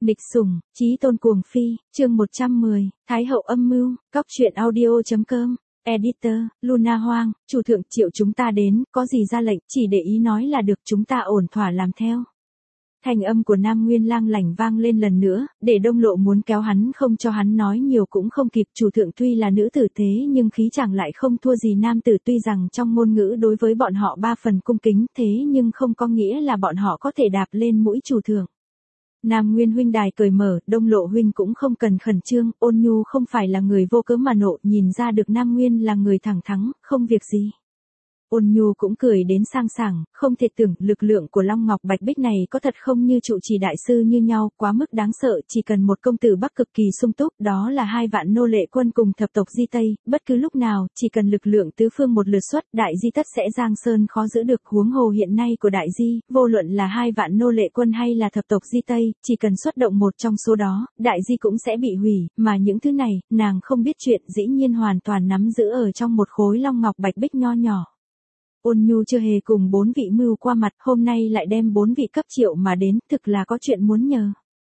Nghịch sủng, chí tôn cuồng phi, chương 110, Thái hậu âm mưu, Cóc truyện audio.com, Editor, Luna Hoang, chủ thượng triệu chúng ta đến, có gì ra lệnh, chỉ để ý nói là được, chúng ta ổn thỏa làm theo. Thanh âm của Nam Nguyên Lang lảnh vang lên lần nữa, để Đông Lộ muốn kéo hắn không cho hắn nói nhiều cũng không kịp. Chủ thượng tuy là nữ tử thế nhưng khí chàng lại không thua gì nam tử, tuy rằng trong ngôn ngữ đối với bọn họ 3 phần cung kính thế nhưng không có nghĩa là bọn họ có thể đạp lên mũi chủ thượng. Nam Nguyên huynh đài cởi mở, Đông Lộ huynh cũng không cần khẩn trương, Ôn Nhu không phải là người vô cớ mà nộ, nhìn ra được Nam Nguyên là người thẳng thắn, không việc gì. Ôn Nhu cũng cười đến sang sảng, không thể tưởng lực lượng của Long Ngọc Bạch Bích này có thật không như trụ trì đại sư như nhau, quá mức đáng sợ, chỉ cần một công tử Bắc cực kỳ sung túc, đó là 2 vạn nô lệ quân cùng thập tộc Di Tây, bất cứ lúc nào, chỉ cần lực lượng tứ phương một lượt xuất, đại Di tất sẽ giang sơn khó giữ được. Huống hồ hiện nay của đại Di, vô luận là 2 vạn nô lệ quân hay là thập tộc Di Tây, chỉ cần xuất động một trong số đó, đại Di cũng sẽ bị hủy, mà những thứ này, nàng không biết chuyện, dĩ nhiên hoàn toàn nắm giữ ở trong một khối Long Ngọc Bạch Bích nho nhỏ. Ôn Nhu chưa hề cùng 4 vị mưu qua mặt, hôm nay lại đem 4 vị cấp triệu mà đến, thực là có chuyện muốn nhờ.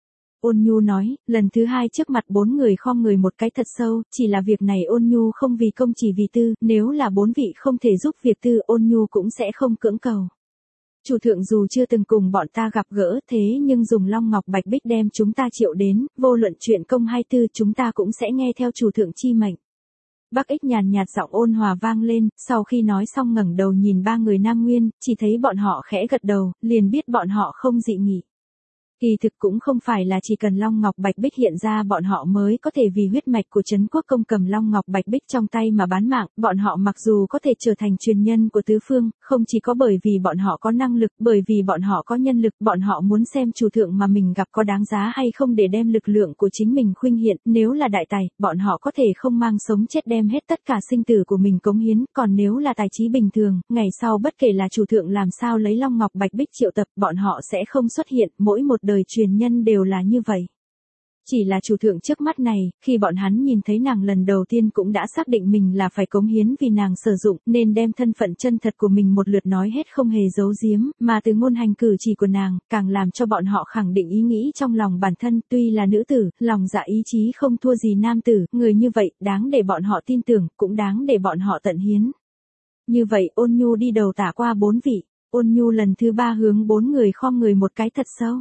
Ôn Nhu nói, lần thứ 2 trước mặt 4 người khom người một cái thật sâu, chỉ là việc này Ôn Nhu không vì công chỉ vì tư, nếu là 4 vị không thể giúp việc tư Ôn Nhu cũng sẽ không cưỡng cầu. Chủ thượng dù chưa từng cùng bọn ta gặp gỡ thế nhưng dùng Long Ngọc Bạch Bích đem chúng ta triệu đến, vô luận chuyện công hay tư chúng ta cũng sẽ nghe theo chủ thượng chi mệnh. Bắc Ích nhàn nhạt giọng ôn hòa vang lên, sau khi nói xong ngẩng đầu nhìn 3 người Nam Nguyên, chỉ thấy bọn họ khẽ gật đầu, liền biết bọn họ không dị nghị. Kỳ thực cũng không phải là chỉ cần Long Ngọc Bạch Bích hiện ra bọn họ mới có thể vì huyết mạch của Trấn Quốc công cầm Long Ngọc Bạch Bích trong tay mà bán mạng, bọn họ mặc dù có thể trở thành truyền nhân của tứ phương, không chỉ có bởi vì bọn họ có năng lực, bởi vì bọn họ có nhân lực, bọn họ muốn xem chủ thượng mà mình gặp có đáng giá hay không để đem lực lượng của chính mình khuynh hiện, nếu là đại tài, bọn họ có thể không mang sống chết đem hết tất cả sinh tử của mình cống hiến, còn nếu là tài trí bình thường, ngày sau bất kể là chủ thượng làm sao lấy Long Ngọc Bạch Bích triệu tập, bọn họ sẽ không xuất hiện, mỗi một đời truyền nhân đều là như vậy. Chỉ là chủ thượng trước mắt này, khi bọn hắn nhìn thấy nàng lần đầu tiên cũng đã xác định mình là phải cống hiến vì nàng sử dụng, nên đem thân phận chân thật của mình một lượt nói hết không hề giấu giếm, mà từ ngôn hành cử chỉ của nàng, càng làm cho bọn họ khẳng định ý nghĩ trong lòng bản thân, tuy là nữ tử, lòng dạ ý chí không thua gì nam tử, người như vậy, đáng để bọn họ tin tưởng, cũng đáng để bọn họ tận hiến. Như vậy Ôn Nhu đi đầu tả qua 4 vị, Ôn Nhu lần thứ 3 hướng 4 người khom người một cái thật sâu.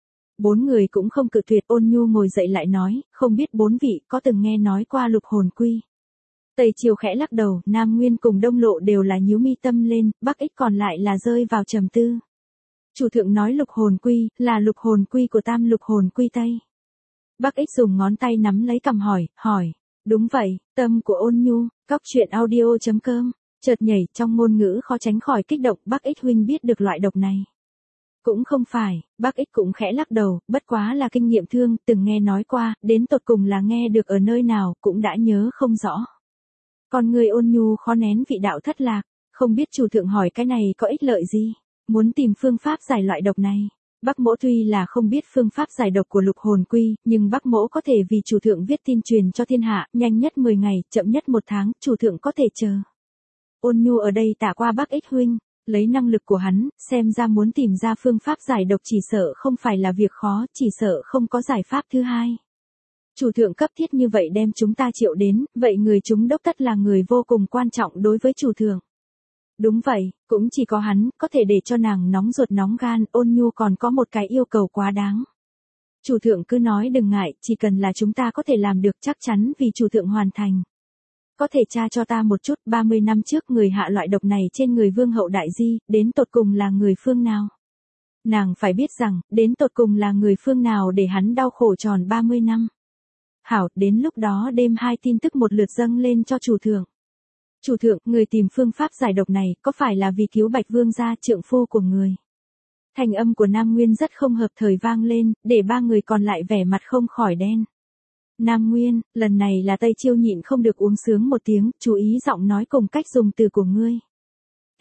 4 người cũng không cự tuyệt. Ôn Nhu ngồi dậy lại nói, không biết 4 vị có từng nghe nói qua Lục Hồn Quy. Tây Triều khẽ lắc đầu, Nam Nguyên cùng Đông Lộ đều là nhíu mi tâm lên, Bắc Ích còn lại là rơi vào trầm tư. Chủ thượng nói Lục Hồn Quy, là Lục Hồn Quy của Tam Lục Hồn Quy Tây. Bắc Ích dùng ngón tay nắm lấy cằm hỏi, đúng vậy, tâm của Ôn Nhu, Cóc truyện audio.com, chợt nhảy trong ngôn ngữ khó tránh khỏi kích động. Bắc Ích huynh biết được loại độc này. Cũng không phải, Bắc Ích cũng khẽ lắc đầu, bất quá là kinh nghiệm thương, từng nghe nói qua, đến tột cùng là nghe được ở nơi nào, cũng đã nhớ không rõ. Còn người Ôn Nhu khó nén vị đạo thất lạc, không biết chủ thượng hỏi cái này có ích lợi gì, muốn tìm phương pháp giải loại độc này. Bắc Mỗ tuy là không biết phương pháp giải độc của Lục Hồn Quy, nhưng Bắc Mỗ có thể vì chủ thượng viết tin truyền cho thiên hạ, nhanh nhất 10 ngày, chậm nhất 1 tháng, chủ thượng có thể chờ. Ôn Nhu ở đây tả qua Bắc Ích huynh. Lấy năng lực của hắn, xem ra muốn tìm ra phương pháp giải độc chỉ sợ không phải là việc khó, chỉ sợ không có giải pháp thứ hai. Chủ thượng cấp thiết như vậy đem chúng ta triệu đến, vậy người chúng đốc tất là người vô cùng quan trọng đối với chủ thượng. Đúng vậy, cũng chỉ có hắn, có thể để cho nàng nóng ruột nóng gan. Ôn Nhu còn có một cái yêu cầu quá đáng. Chủ thượng cứ nói đừng ngại, chỉ cần là chúng ta có thể làm được chắc chắn vì chủ thượng hoàn thành. Có thể tra cho ta một chút, 30 năm trước người hạ loại độc này trên người vương hậu đại Di, đến tột cùng là người phương nào? Nàng phải biết rằng, đến tột cùng là người phương nào để hắn đau khổ tròn 30 năm. Hảo, đến lúc đó đêm 2 tin tức một lượt dâng lên cho chủ thượng. Chủ thượng, người tìm phương pháp giải độc này, có phải là vì cứu Bạch Vương gia trượng phu của người? Thành âm của Nam Nguyên rất không hợp thời vang lên, để 3 người còn lại vẻ mặt không khỏi đen. Nam Nguyên, lần này là Tây Chiêu nhịn không được uống sướng một tiếng, chú ý giọng nói cùng cách dùng từ của ngươi.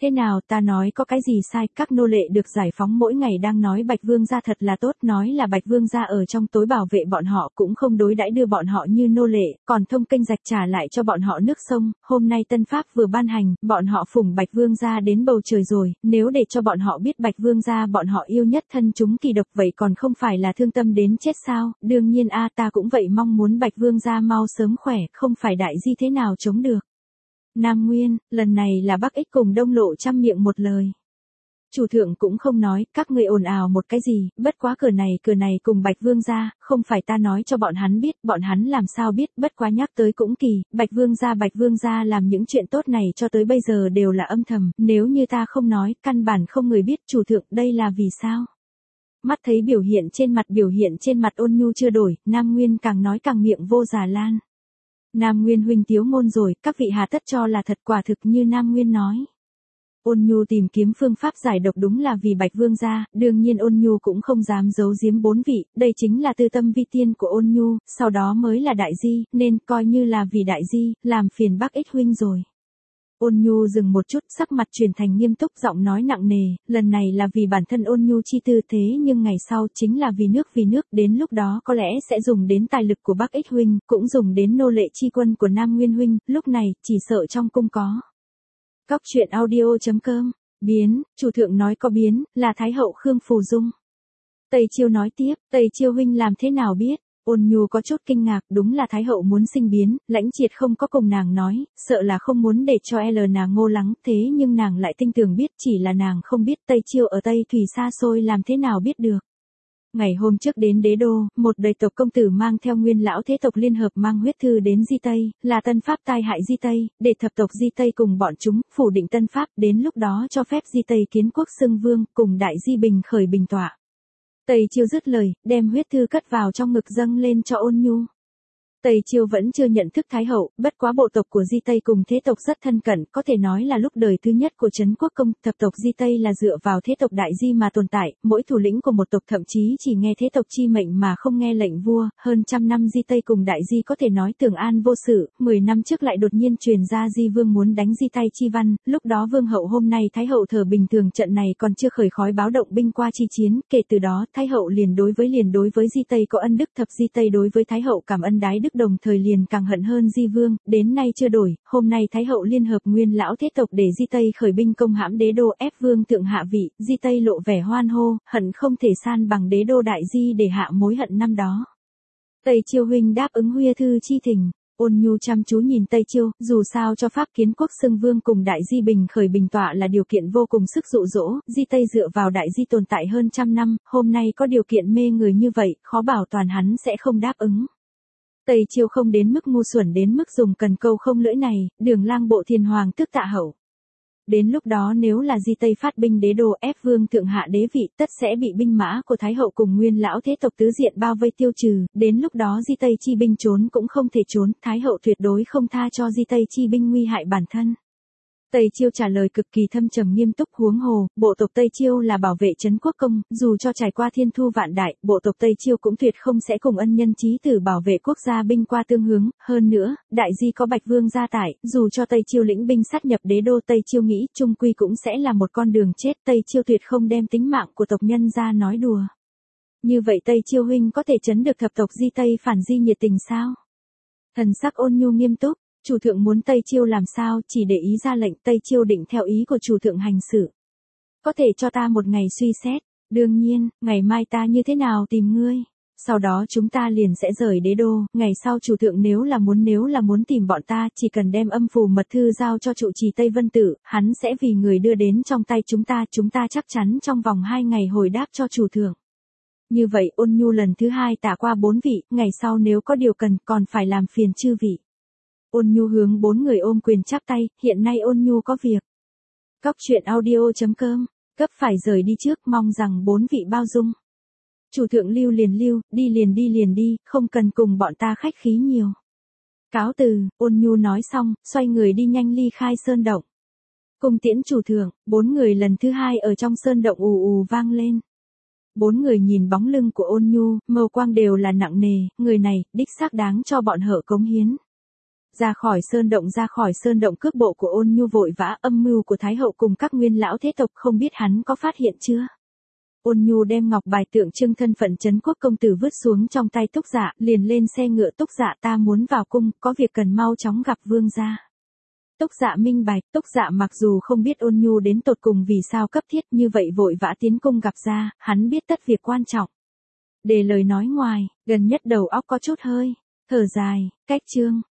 Thế nào, ta nói có cái gì sai, các nô lệ được giải phóng mỗi ngày đang nói Bạch Vương gia thật là tốt, nói là Bạch Vương gia ở trong tối bảo vệ bọn họ, cũng không đối đãi đưa bọn họ như nô lệ, còn thông kênh rạch trả lại cho bọn họ nước sông, hôm nay tân pháp vừa ban hành, bọn họ phủng Bạch Vương gia đến bầu trời rồi, nếu để cho bọn họ biết Bạch Vương gia bọn họ yêu nhất thân chúng kỳ độc vậy còn không phải là thương tâm đến chết sao, đương nhiên ta cũng vậy mong muốn Bạch Vương gia mau sớm khỏe, không phải đại di thế nào chống được. Nam Nguyên, lần này là Bắc Ích cùng Đông Lộ trăm miệng một lời. Chủ thượng cũng không nói, các ngươi ồn ào một cái gì, bất quá cửa này cùng Bạch Vương gia, không phải ta nói cho bọn hắn biết, bọn hắn làm sao biết, bất quá nhắc tới cũng kỳ, Bạch Vương gia làm những chuyện tốt này cho tới bây giờ đều là âm thầm, nếu như ta không nói, căn bản không người biết, chủ thượng, đây là vì sao? Mắt thấy biểu hiện trên mặt Ôn Nhu chưa đổi, Nam Nguyên càng nói càng miệng vô già lan. Nam Nguyên huynh tiếu ngôn rồi, các vị hà tất cho là thật, quả thực như Nam Nguyên nói. Ôn Nhu tìm kiếm phương pháp giải độc đúng là vì Bạch Vương gia, đương nhiên Ôn Nhu cũng không dám giấu giếm bốn vị, đây chính là tư tâm vi tiên của Ôn Nhu, sau đó mới là đại di, nên coi như là vì đại di, làm phiền Bắc Ích huynh rồi. Ôn Nhu dừng một chút, sắc mặt chuyển thành nghiêm túc, giọng nói nặng nề, lần này là vì bản thân Ôn Nhu chi tư, thế nhưng ngày sau chính là vì nước, đến lúc đó có lẽ sẽ dùng đến tài lực của Bắc Ích huynh, cũng dùng đến nô lệ chi quân của Nam Nguyên huynh, lúc này, chỉ sợ trong cung có. Cóc truyện audio.com, biến, chủ thượng nói có biến, là Thái hậu Khương Phù Dung. Tây Chiêu nói tiếp, Tây Chiêu huynh làm thế nào biết? Ôn Nhu có chút kinh ngạc, đúng là Thái hậu muốn sinh biến, Lãnh Triệt không có cùng nàng nói, sợ là không muốn để cho nàng ngô lắng, thế nhưng nàng lại tinh tường biết, chỉ là nàng không biết Tây Chiêu ở Tây Thủy xa xôi làm thế nào biết được. Ngày hôm trước đến đế đô, một đầy tộc công tử mang theo nguyên lão thế tộc liên hợp mang huyết thư đến Di Tây, là tân pháp tai hại Di Tây, để thập tộc Di Tây cùng bọn chúng, phủ định tân pháp, đến lúc đó cho phép Di Tây kiến quốc xưng vương, cùng đại Di Bình khởi bình tọa. Tây Chiêu dứt lời, đem huyết thư cất vào trong ngực dâng lên cho Ôn Nhu. Tây Chiêu vẫn chưa nhận thức Thái hậu, bất quá bộ tộc của Di Tây cùng thế tộc rất thân cận, có thể nói là lúc đời thứ nhất của Trấn Quốc Công, thập tộc Di Tây là dựa vào thế tộc Đại Di mà tồn tại, mỗi thủ lĩnh của một tộc thậm chí chỉ nghe thế tộc chi mệnh mà không nghe lệnh vua, hơn trăm năm Di Tây cùng Đại Di có thể nói tường an vô sự, 10 năm trước lại đột nhiên truyền ra Di Vương muốn đánh Di Tây chi văn, lúc đó Vương hậu hôm nay Thái hậu thờ bình thường trận này còn chưa khởi khói báo động binh qua chi chiến, kể từ đó Thái hậu liền đối với Di Tây có ân đức, thập Di Tây đối với Thái hậu cảm ân đái đức, đồng thời liền càng hận hơn Di Vương, đến nay chưa đổi, hôm nay Thái hậu liên hợp nguyên lão thế tộc để Di Tây khởi binh công hãm đế đô, ép Vương thượng hạ vị, Di Tây lộ vẻ hoan hô, hận không thể san bằng đế đô Đại Di để hạ mối hận năm đó. Tây Chiêu huynh đáp ứng huyết thư chi thỉnh. Ôn Nhu chăm chú nhìn Tây Chiêu, dù sao cho pháp kiến quốc xưng vương cùng Đại Di Bình khởi bình tọa là điều kiện vô cùng sức dụ dỗ, Di Tây dựa vào Đại Di tồn tại hơn trăm năm, hôm nay có điều kiện mê người như vậy, khó bảo toàn hắn sẽ không đáp ứng. Tây Chiêu không đến mức ngu xuẩn đến mức dùng cần câu không lưỡi này, Đường Lang bộ Thiên Hoàng tức tạ hậu. Đến lúc đó nếu là Di Tây phát binh đế đô ép Vương thượng hạ đế vị, tất sẽ bị binh mã của Thái hậu cùng nguyên lão thế tộc tứ diện bao vây tiêu trừ, đến lúc đó Di Tây chi binh trốn cũng không thể trốn, Thái hậu tuyệt đối không tha cho Di Tây chi binh nguy hại bản thân. Tây Chiêu trả lời cực kỳ thâm trầm nghiêm túc, huống hồ, bộ tộc Tây Chiêu là bảo vệ Trấn Quốc Công, dù cho trải qua thiên thu vạn đại, bộ tộc Tây Chiêu cũng tuyệt không sẽ cùng ân nhân chí tử bảo vệ quốc gia binh qua tương hướng, hơn nữa, Đại Di có Bạch Vương gia tại, dù cho Tây Chiêu lĩnh binh sát nhập đế đô, Tây Chiêu nghĩ chung quy cũng sẽ là một con đường chết, Tây Chiêu tuyệt không đem tính mạng của tộc nhân ra nói đùa. Như vậy Tây Chiêu huynh có thể trấn được thập tộc Di Tây phản Di nhiệt tình sao? Thần sắc Ôn Nhu nghiêm túc. Chủ thượng muốn Tây Chiêu làm sao, chỉ để ý ra lệnh, Tây Chiêu định theo ý của chủ thượng hành xử. Có thể cho ta một ngày suy xét, đương nhiên, ngày mai ta như thế nào tìm ngươi. Sau đó chúng ta liền sẽ rời đế đô, ngày sau chủ thượng nếu là muốn tìm bọn ta, chỉ cần đem âm phù mật thư giao cho trụ trì Tây Vân Tử, hắn sẽ vì người đưa đến trong tay chúng ta chắc chắn trong vòng 2 ngày hồi đáp cho chủ thượng. Như vậy Ôn Nhu lần thứ 2 tả qua 4 vị, ngày sau nếu có điều cần còn phải làm phiền chư vị. Ôn Nhu hướng 4 người ôm quyền chắp tay, hiện nay Ôn Nhu có việc. Cóc truyện audio.com, cấp phải rời đi trước, mong rằng 4 vị bao dung. Chủ thượng lưu liền lưu, đi liền đi, không cần cùng bọn ta khách khí nhiều. Cáo từ, Ôn Nhu nói xong, xoay người đi nhanh ly khai sơn động. Cung tiễn chủ thượng, 4 người lần thứ 2 ở trong sơn động ù ù vang lên. 4 người nhìn bóng lưng của Ôn Nhu, mâu quang đều là nặng nề, người này, đích xác đáng cho bọn họ cống hiến. Ra khỏi sơn động cước bộ của Ôn Nhu vội vã, âm mưu của Thái hậu cùng các nguyên lão thế tộc không biết hắn có phát hiện chưa. Ôn Nhu đem ngọc bài tượng trưng thân phận trấn quốc công tử vứt xuống trong tay Túc Dạ, liền lên xe ngựa. Túc Dạ, ta muốn vào cung, có việc cần mau chóng gặp vương gia. Túc Dạ minh bạch. Túc Dạ mặc dù không biết Ôn Nhu đến tột cùng vì sao cấp thiết như vậy vội vã tiến cung gặp gia, hắn biết tất việc quan trọng. Để lời nói ngoài, gần nhất đầu óc có chút hơi thở dài, cách chương.